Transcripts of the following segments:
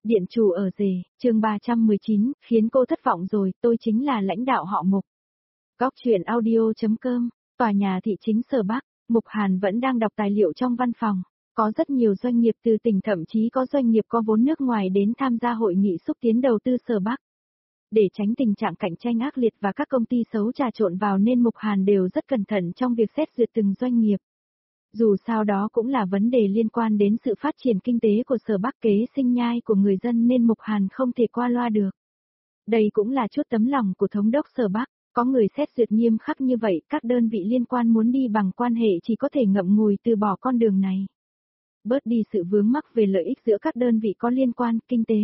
Điện chủ ở rể, chương 319, khiến cô thất vọng rồi, tôi chính là lãnh đạo họ Mục. Góc truyện audio.com, tòa nhà thị chính Sở Bắc, Mục Hàn vẫn đang đọc tài liệu trong văn phòng. Có rất nhiều doanh nghiệp từ tỉnh, thậm chí có doanh nghiệp có vốn nước ngoài đến tham gia hội nghị xúc tiến đầu tư Sở Bắc. Để tránh tình trạng cạnh tranh ác liệt và các công ty xấu trà trộn vào nên Mục Hàn đều rất cẩn thận trong việc xét duyệt từng doanh nghiệp. Dù sao đó cũng là vấn đề liên quan đến sự phát triển kinh tế của Sở Bắc, kế sinh nhai của người dân nên Mục Hàn không thể qua loa được. Đây cũng là chút tấm lòng của thống đốc Sở Bắc, có người xét duyệt nghiêm khắc như vậy, các đơn vị liên quan muốn đi bằng quan hệ chỉ có thể ngậm ngùi từ bỏ con đường này. Bớt đi sự vướng mắc về lợi ích giữa các đơn vị có liên quan, kinh tế.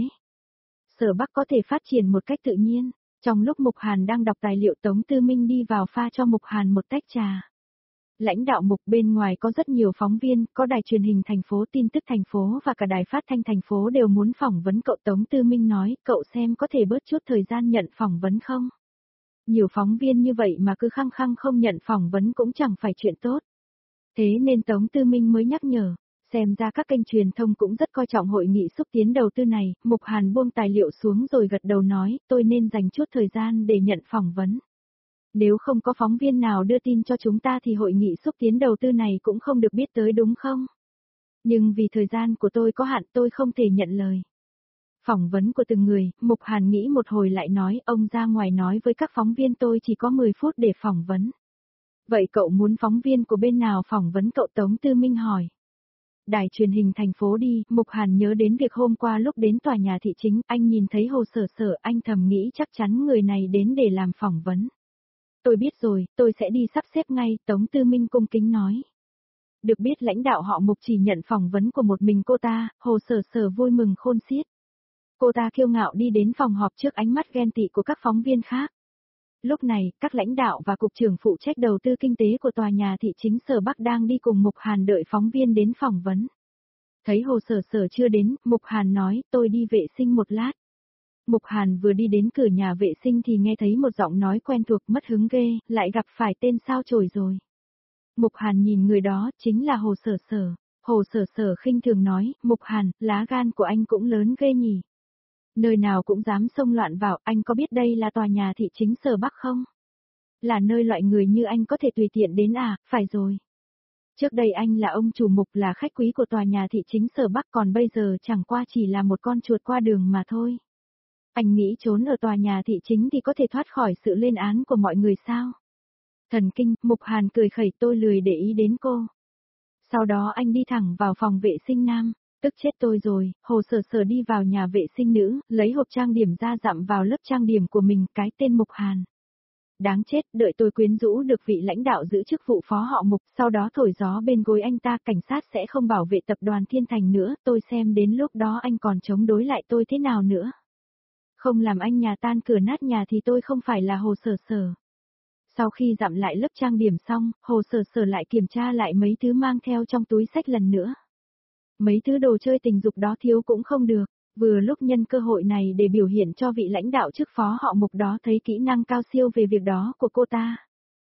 Sở Bắc có thể phát triển một cách tự nhiên. Trong lúc Mục Hàn đang đọc tài liệu, Tống Tư Minh đi vào pha cho Mục Hàn một tách trà. Lãnh đạo Mục, bên ngoài có rất nhiều phóng viên, có đài truyền hình thành phố, tin tức thành phố và cả đài phát thanh thành phố đều muốn phỏng vấn cậu. Tống Tư Minh nói, cậu xem có thể bớt chút thời gian nhận phỏng vấn không? Nhiều phóng viên như vậy mà cứ khăng khăng không nhận phỏng vấn cũng chẳng phải chuyện tốt. Thế nên Tống Tư Minh mới nhắc nhở, xem ra các kênh truyền thông cũng rất coi trọng hội nghị xúc tiến đầu tư này. Mục Hàn buông tài liệu xuống rồi gật đầu nói, tôi nên dành chút thời gian để nhận phỏng vấn. Nếu không có phóng viên nào đưa tin cho chúng ta thì hội nghị xúc tiến đầu tư này cũng không được biết tới, đúng không? Nhưng vì thời gian của tôi có hạn, tôi không thể nhận lời. Phỏng vấn của từng người, Mục Hàn nghĩ một hồi lại nói, ông ra ngoài nói với các phóng viên tôi chỉ có 10 phút để phỏng vấn. Vậy cậu muốn phóng viên của bên nào phỏng vấn cậu? Tống Tư Minh hỏi. Đài truyền hình thành phố đi. Mục Hàn nhớ đến việc hôm qua lúc đến tòa nhà thị chính, anh nhìn thấy Hồ Sở Sở, anh thầm nghĩ chắc chắn người này đến để làm phỏng vấn. Tôi biết rồi, tôi sẽ đi sắp xếp ngay, Tống Tư Minh cung kính nói. Được biết lãnh đạo họ Mục chỉ nhận phỏng vấn của một mình cô ta, Hồ Sở Sở vui mừng khôn xiết. Cô ta kiêu ngạo đi đến phòng họp trước ánh mắt ghen tị của các phóng viên khác. Lúc này, các lãnh đạo và cục trưởng phụ trách đầu tư kinh tế của tòa nhà thị chính Sở Bắc đang đi cùng Mục Hàn đợi phóng viên đến phỏng vấn. Thấy Hồ Sở Sở chưa đến, Mục Hàn nói, tôi đi vệ sinh một lát. Mục Hàn vừa đi đến cửa nhà vệ sinh thì nghe thấy một giọng nói quen thuộc, mất hứng ghê, lại gặp phải tên sao chổi rồi. Mục Hàn nhìn người đó, chính là Hồ Sở Sở. Hồ Sở Sở khinh thường nói, Mục Hàn, lá gan của anh cũng lớn ghê nhỉ. Nơi nào cũng dám xông loạn vào, anh có biết đây là tòa nhà thị chính Sở Bắc không? Là nơi loại người như anh có thể tùy tiện đến à? Phải rồi. Trước đây anh là ông chủ Mục, là khách quý của tòa nhà thị chính Sở Bắc, còn bây giờ chẳng qua chỉ là một con chuột qua đường mà thôi. Anh nghĩ trốn ở tòa nhà thị chính thì có thể thoát khỏi sự lên án của mọi người sao? Thần kinh, Mục Hàn cười khẩy, tôi lười để ý đến cô. Sau đó anh đi thẳng vào phòng vệ sinh nam, tức chết tôi rồi. Hồ Sở Sở đi vào nhà vệ sinh nữ, lấy hộp trang điểm ra dặm vào lớp trang điểm của mình, cái tên Mục Hàn. Đáng chết, đợi tôi quyến rũ được vị lãnh đạo giữ chức vụ phó họ Mục, sau đó thổi gió bên gối anh ta, cảnh sát sẽ không bảo vệ tập đoàn Thiên Thành nữa, tôi xem đến lúc đó anh còn chống đối lại tôi thế nào nữa. Không làm anh nhà tan cửa nát nhà thì tôi không phải là Hồ Sở Sở. Sau khi dặm lại lớp trang điểm xong, Hồ Sở Sở lại kiểm tra lại mấy thứ mang theo trong túi xách lần nữa. Mấy thứ đồ chơi tình dục đó thiếu cũng không được, vừa lúc nhân cơ hội này để biểu hiện cho vị lãnh đạo chức phó họ Mục đó thấy kỹ năng cao siêu về việc đó của cô ta.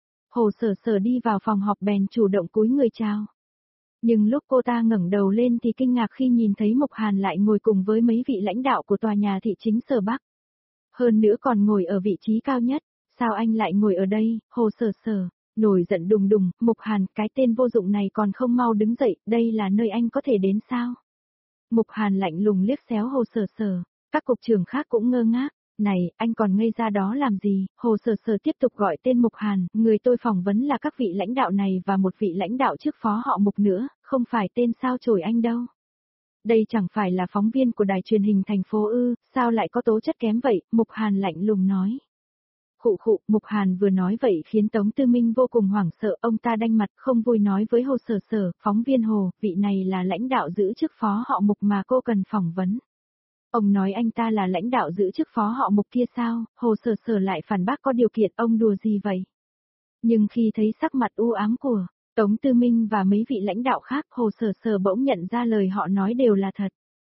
Hồ Sở Sở đi vào phòng họp bèn chủ động cúi người chào. Nhưng lúc cô ta ngẩng đầu lên thì kinh ngạc khi nhìn thấy Mục Hàn lại ngồi cùng với mấy vị lãnh đạo của tòa nhà thị chính Sở Bắc. Hơn nữa còn ngồi ở vị trí cao nhất, sao anh lại ngồi ở đây? Hồ Sở Sở nổi giận đùng đùng, Mục Hàn, cái tên vô dụng này còn không mau đứng dậy, đây là nơi anh có thể đến sao? Mục Hàn lạnh lùng liếc xéo Hồ Sở Sở, các cục trưởng khác cũng ngơ ngác, này, anh còn ngây ra đó làm gì? Hồ Sở Sở tiếp tục gọi tên Mục Hàn, người tôi phỏng vấn là các vị lãnh đạo này và một vị lãnh đạo trước phó họ Mục nữa, không phải tên sao chổi anh đâu. Đây chẳng phải là phóng viên của đài truyền hình thành phố ư, sao lại có tố chất kém vậy? Mục Hàn lạnh lùng nói. Khụ khụ, Mục Hàn vừa nói vậy khiến Tống Tư Minh vô cùng hoảng sợ, ông ta đanh mặt không vui nói với Hồ Sở Sở, phóng viên Hồ, vị này là lãnh đạo giữ chức phó họ Mục mà cô cần phỏng vấn. Ông nói anh ta là lãnh đạo giữ chức phó họ Mục kia sao? Hồ Sở Sở lại phản bác, có điều kiện, ông đùa gì vậy? Nhưng khi thấy sắc mặt u ám của Tống Tư Minh và mấy vị lãnh đạo khác, Hồ Sở Sở bỗng nhận ra lời họ nói đều là thật.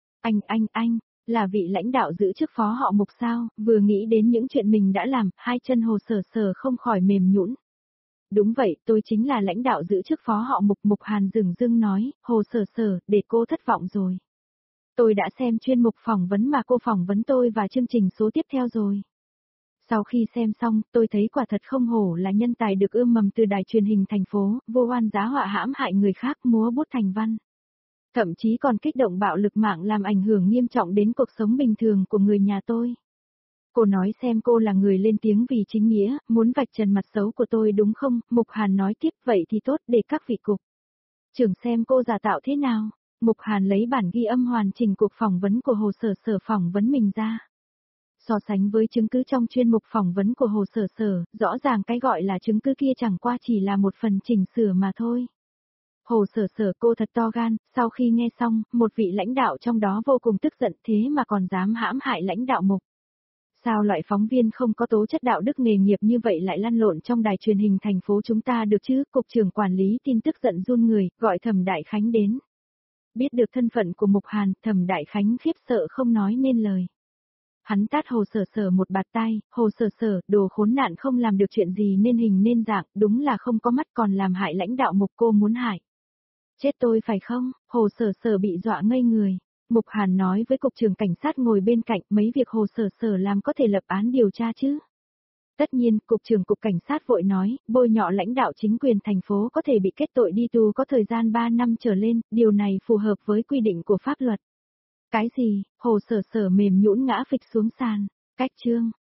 Anh, là vị lãnh đạo giữ chức phó họ Mục sao? Vừa nghĩ đến những chuyện mình đã làm, hai chân Hồ Sở Sở không khỏi mềm nhũn. Đúng vậy, tôi chính là lãnh đạo giữ chức phó họ Mục. Mục Hàn dửng dưng nói, Hồ Sở Sở, để cô thất vọng rồi. Tôi đã xem chuyên mục phỏng vấn mà cô phỏng vấn tôi và chương trình số tiếp theo rồi. Sau khi xem xong, tôi thấy quả thật không hổ là nhân tài được ươm mầm từ đài truyền hình thành phố, vô oan giá họa hãm hại người khác múa bút thành văn. Thậm chí còn kích động bạo lực mạng làm ảnh hưởng nghiêm trọng đến cuộc sống bình thường của người nhà tôi. Cô nói xem cô là người lên tiếng vì chính nghĩa, muốn vạch trần mặt xấu của tôi đúng không? Mục Hàn nói tiếp vậy thì tốt để các vị cục trưởng xem cô giả tạo thế nào. Mục Hàn lấy bản ghi âm hoàn chỉnh cuộc phỏng vấn của Hồ Sở Sở phỏng vấn mình ra. So sánh với chứng cứ trong chuyên mục phỏng vấn của Hồ Sở Sở, rõ ràng cái gọi là chứng cứ kia chẳng qua chỉ là một phần chỉnh sửa mà thôi. Hồ Sở Sở cô thật to gan, sau khi nghe xong, một vị lãnh đạo trong đó vô cùng tức giận thế mà còn dám hãm hại lãnh đạo Mục. Sao loại phóng viên không có tố chất đạo đức nghề nghiệp như vậy lại lăn lộn trong đài truyền hình thành phố chúng ta được chứ? Cục trưởng quản lý tin tức giận run người, gọi Thẩm Đại Khánh đến. Biết được thân phận của Mục Hàn, Thẩm Đại Khánh khiếp sợ không nói nên lời. Hắn tát Hồ Sở Sở một bạt tai, Hồ Sở Sở, đồ khốn nạn không làm được chuyện gì nên hình nên dạng, đúng là không có mắt còn làm hại lãnh đạo Mục cô muốn hại. Chết tôi phải không? Hồ Sở Sở bị dọa ngây người. Mục Hàn nói với cục trưởng cảnh sát ngồi bên cạnh mấy việc Hồ Sở Sở làm có thể lập án điều tra chứ. Tất nhiên, cục trưởng cục cảnh sát vội nói, bôi nhọ lãnh đạo chính quyền thành phố có thể bị kết tội đi tù có thời gian 3 năm trở lên, điều này phù hợp với quy định của pháp luật. Cái gì? Hồ Sở Sở mềm nhũn ngã phịch xuống sàn. Cách chương